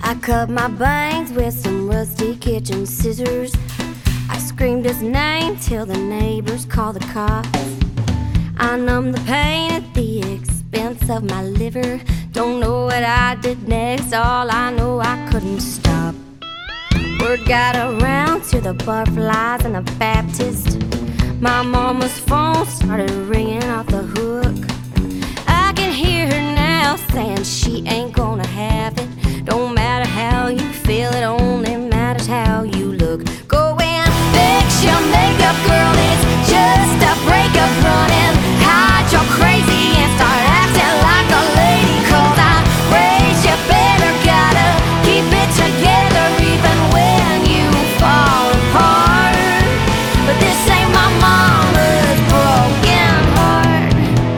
I cut my bangs with some rusty kitchen scissors. I screamed his name till the neighbors called the cops. I numbed the pain at the expense of my liver. Don't know what I did next, all I know I couldn't stop. Word got around to the butterflies and the Baptist. My mama's phone started ringing off the hook. I can hear her now saying she ain't gonna have it. Don't matter how you feel, it only matters how you look. Go and fix your makeup, girl, it's just a breakup. Running, hide your crazy and start acting like a lady. 'Cause I raised you better, gotta keep it together even when you fall apart. But this ain't my mama's broken heart.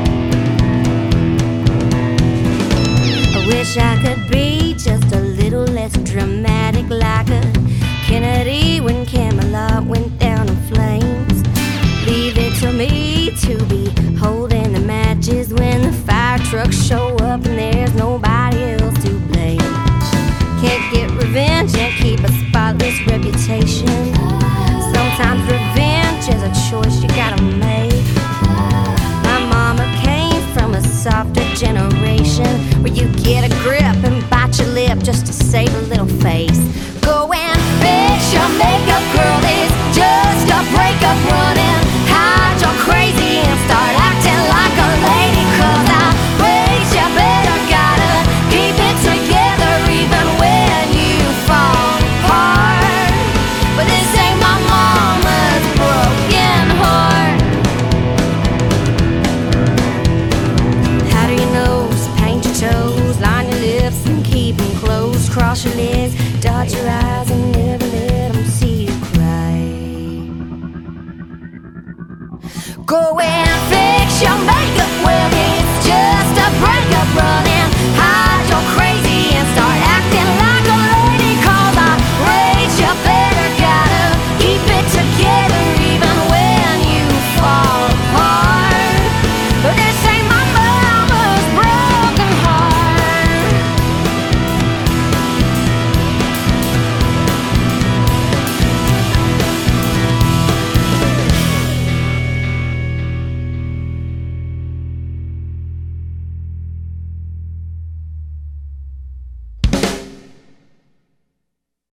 I wish I could be just a little less dramatic, like a Kennedy when Camelot went down in flames. Leave it to me to be holding the matches when the fire trucks show up and there's nobody else to blame. Can't get revenge and keep a spotless reputation. Sometimes revenge is a choice you gotta make. My mama came from a softer generation where you get a grip and bite your lip just to save a little face. Go and fix your makeup, girl, it's just a breakup. Running, hide your crazy and start acting like a lady. 'Cause I raised you better, gotta keep it together even when you fall apart. But this ain't my mama's broken heart. Powder your nose, paint your toes, line your lips and keep them closed. Cross your legs, dot your eyes and never let them see you cry. Go and fix your makeup, well, it's just a breakup. Running,